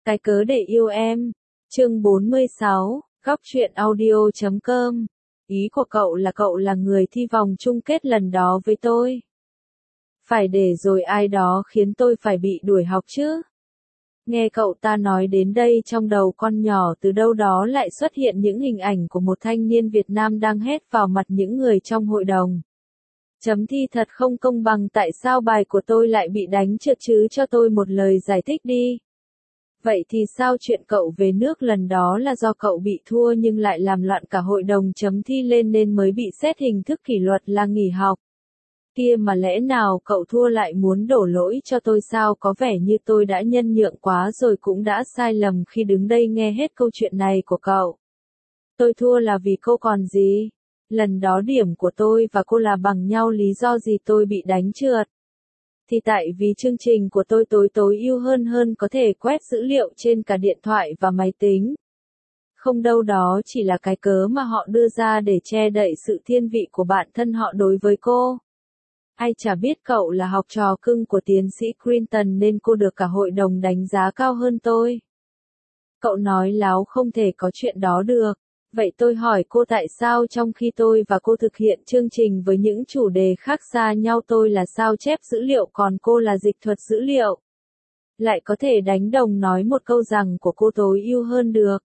Cái cớ để yêu em. Chương 46, góc truyện audio.com. Ý của cậu là người thi vòng chung kết lần đó với tôi. Phải để rồi ai đó khiến tôi phải bị đuổi học chứ. Nghe cậu ta nói đến đây, trong đầu con nhỏ từ đâu đó lại xuất hiện những hình ảnh của một thanh niên Việt Nam đang hét vào mặt những người trong hội đồng. Chấm thi thật không công bằng, tại sao bài của tôi lại bị đánh trượt chứ, cho tôi một lời giải thích đi. Vậy thì sao, chuyện cậu về nước lần đó là do cậu bị thua nhưng lại làm loạn cả hội đồng chấm thi lên nên mới bị xét hình thức kỷ luật là nghỉ học. Kia mà lẽ nào cậu thua lại muốn đổ lỗi cho tôi sao, có vẻ như tôi đã nhân nhượng quá rồi, cũng đã sai lầm khi đứng đây nghe hết câu chuyện này của cậu. Tôi thua là vì cô còn gì? Lần đó điểm của tôi và cô là bằng nhau, lý do gì tôi bị đánh trượt? Thì tại vì chương trình của tôi tối ưu hơn có thể quét dữ liệu trên cả điện thoại và máy tính. Không đâu, đó chỉ là cái cớ mà họ đưa ra để che đậy sự thiên vị của bản thân họ đối với cô. Ai chả biết cậu là học trò cưng của tiến sĩ Clinton nên cô được cả hội đồng đánh giá cao hơn tôi. Cậu nói láo, không thể có chuyện đó được. Vậy tôi hỏi cô, tại sao trong khi tôi và cô thực hiện chương trình với những chủ đề khác xa nhau, tôi là sao chép dữ liệu còn cô là dịch thuật dữ liệu, lại có thể đánh đồng nói một câu rằng của cô tối ưu hơn được?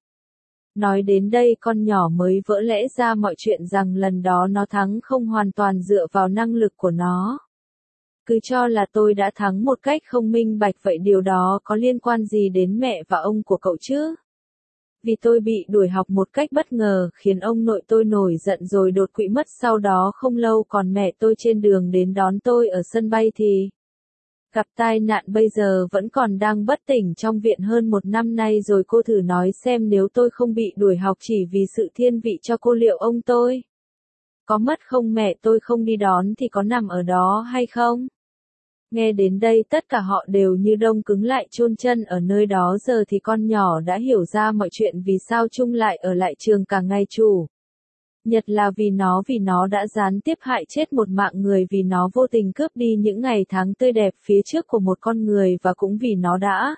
Nói đến đây con nhỏ mới vỡ lẽ ra mọi chuyện, rằng lần đó nó thắng không hoàn toàn dựa vào năng lực của nó. Cứ cho là tôi đã thắng một cách không minh bạch, vậy điều đó có liên quan gì đến mẹ và ông của cậu chứ? Vì tôi bị đuổi học một cách bất ngờ khiến ông nội tôi nổi giận rồi đột quỵ mất sau đó không lâu, còn mẹ tôi trên đường đến đón tôi ở sân bay thì gặp tai nạn, bây giờ vẫn còn đang bất tỉnh trong viện hơn 1 năm nay rồi. Cô thử nói xem, nếu tôi không bị đuổi học chỉ vì sự thiên vị cho cô, liệu ông tôi có mất không? Mẹ tôi không đi đón thì có nằm ở đó hay không? Nghe đến đây tất cả họ đều như đông cứng lại, chôn chân ở nơi đó. Giờ thì con nhỏ đã hiểu ra mọi chuyện, vì sao Trung lại ở lại trường cả ngày chủ nhật là vì nó đã gián tiếp hại chết một mạng người, vì nó vô tình cướp đi những ngày tháng tươi đẹp phía trước của một con người, và cũng vì nó đã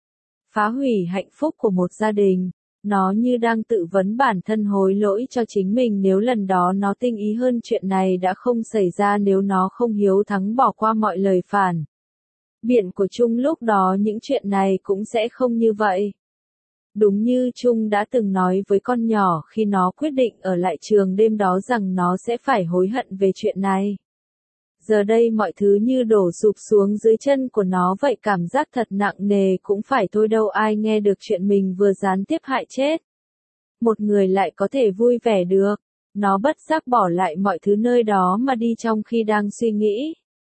phá hủy hạnh phúc của một gia đình. Nó như đang tự vấn bản thân, hối lỗi cho chính mình nếu lần đó nó tinh ý hơn, chuyện này đã không xảy ra nếu nó không hiếu thắng bỏ qua mọi lời phản biện của Trung lúc đó, những chuyện này cũng sẽ không như vậy. Đúng như Trung đã từng nói với con nhỏ khi nó quyết định ở lại trường đêm đó, rằng nó sẽ phải hối hận về chuyện này. Giờ đây mọi thứ như đổ sụp xuống dưới chân của nó vậy, cảm giác thật nặng nề. Cũng phải thôi, đâu ai nghe được chuyện mình vừa gián tiếp hại chết một người lại có thể vui vẻ được. Nó bất giác bỏ lại mọi thứ nơi đó mà đi, trong khi đang suy nghĩ.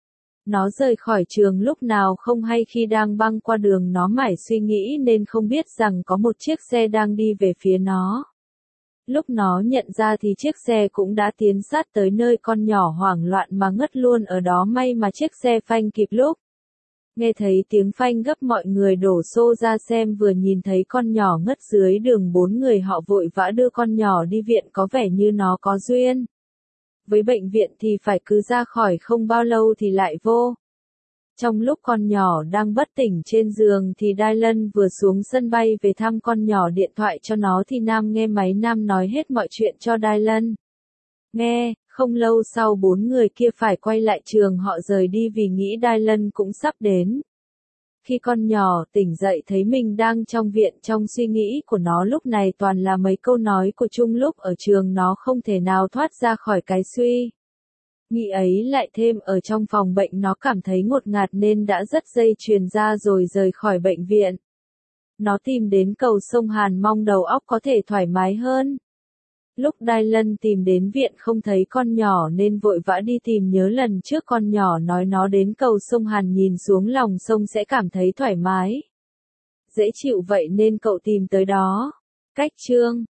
Nó rời khỏi trường lúc nào không hay, khi đang băng qua đường nó mải suy nghĩ nên không biết rằng có một chiếc xe đang đi về phía nó. Lúc nó nhận ra thì chiếc xe cũng đã tiến sát tới nơi con nhỏ hoảng loạn mà ngất luôn ở đó. May mà chiếc xe phanh kịp lúc. Nghe thấy tiếng phanh gấp, mọi người đổ xô ra xem, vừa nhìn thấy con nhỏ ngất dưới đường, 4 người họ vội vã đưa con nhỏ đi viện. Có vẻ như nó có duyên với bệnh viện thì phải, cứ ra khỏi không bao lâu thì lại vô. Trong lúc con nhỏ đang bất tỉnh trên giường thì Dylan vừa xuống sân bay về thăm con nhỏ, điện thoại cho nó thì Nam nghe máy. Nam nói hết mọi chuyện cho Dylan nghe. Không lâu sau 4 người kia phải quay lại trường, họ rời đi vì nghĩ Dylan cũng sắp đến. Khi con nhỏ tỉnh dậy thấy mình đang trong viện, trong suy nghĩ của nó lúc này toàn là mấy câu nói của Trung lúc ở trường, nó không thể nào thoát ra khỏi cái suy nghĩ ấy. Lại thêm ở trong phòng bệnh nó cảm thấy ngột ngạt nên đã dắt dây chuyền ra rồi rời khỏi bệnh viện. Nó tìm đến cầu sông Hàn mong đầu óc có thể thoải mái hơn. Lúc Dylan tìm đến viện không thấy con nhỏ nên vội vã đi tìm, nhớ lần trước con nhỏ nói nó đến cầu sông Hàn nhìn xuống lòng sông sẽ cảm thấy thoải mái, dễ chịu, vậy nên cậu tìm tới đó. Cách chương